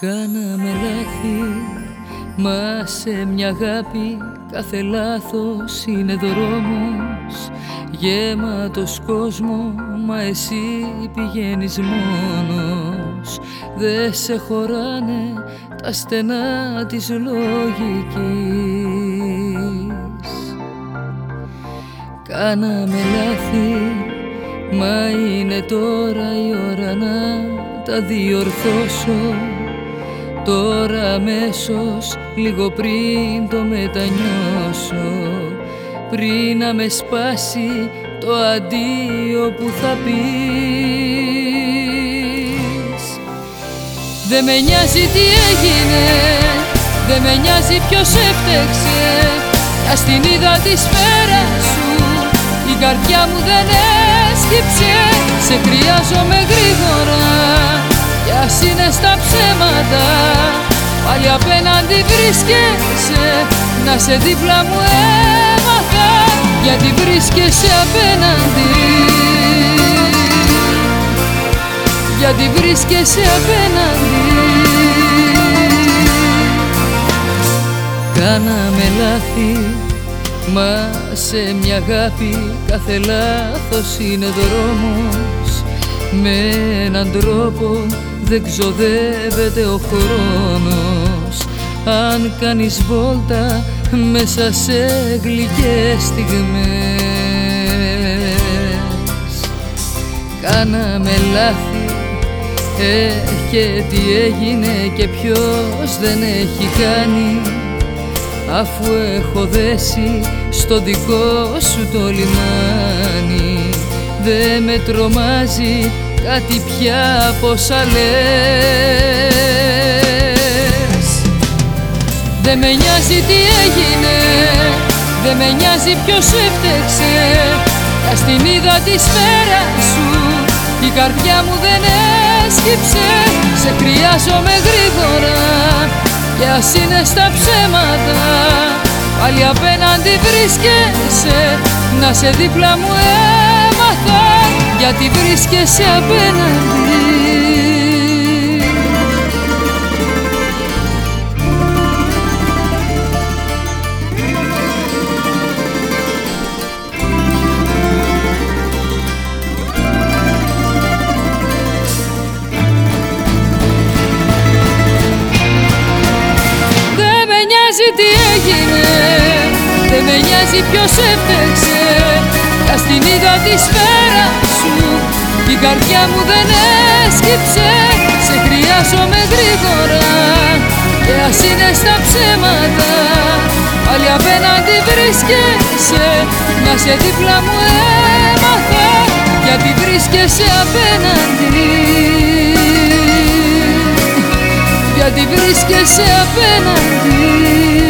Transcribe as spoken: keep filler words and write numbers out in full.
Κάναμε λάθη, μα σε μια αγάπη κάθε λάθος είναι δρόμος γέματος κόσμο, μα εσύ πηγαίνεις μόνος. Δε σε χωράνε τα στενά της λογικής. Κάναμε λάθη, μα είναι τώρα η ώρα να τα διορθώσω. Τώρα αμέσως, λίγο πριν το μετανιώσω, πριν να με σπάσει το αντίο που θα πεις. Δε με νοιάζει τι έγινε, δε με νοιάζει ποιος έφτεξε. Ας την είδα τη σφαίρα σου, η καρδιά μου δεν έσκυψε. Σε χρειάζομαι γρήγορα, κι ας είναι στα ψέματα, πάλι απέναντι βρίσκεσαι. Να σε δίπλα μου έμαθα, γιατί βρίσκεσαι απέναντι. Γιατί βρίσκεσαι απέναντι. Κάναμε λάθη, μα σε μια αγάπη κάθε λάθος είναι δρόμος. Με έναν τρόπο δεν ξοδεύεται ο χρόνος, αν κάνεις βόλτα μέσα σε γλυκές στιγμές. Κάναμε λάθη, ε, και τι έγινε και ποιος δεν έχει κάνει, αφού έχω δέσει στο δικό σου το λιμάνι. Δε με τρομάζει κάτι πια από όσα λες. Δε με νοιάζει τι έγινε, δε με νοιάζει ποιος έφτεξε. Ας την είδα τη σφαίρα σου, η καρδιά μου δεν έσκυψε. Σε χρειάζομαι γρήγορα, κι ας είναι στα ψέματα, πάλι απέναντι βρίσκεσαι. Να σε δίπλα μου έμαθα, γιατί βρίσκεσαι απέναντι. Δεν με νοιάζει τι έγινε, δεν με νοιάζει ποιος έφτεξε. Ας την είδα τη σφαίρα σου, η καρδιά μου δεν έσκυψε. Σε χρειάζομαι γρήγορα, και ας είναι στα ψέματα, πάλι απέναντι βρίσκεσαι. Να σε δίπλα μου έμαθα, γιατί βρίσκεσαι απέναντι. Γιατί βρίσκεσαι απέναντι.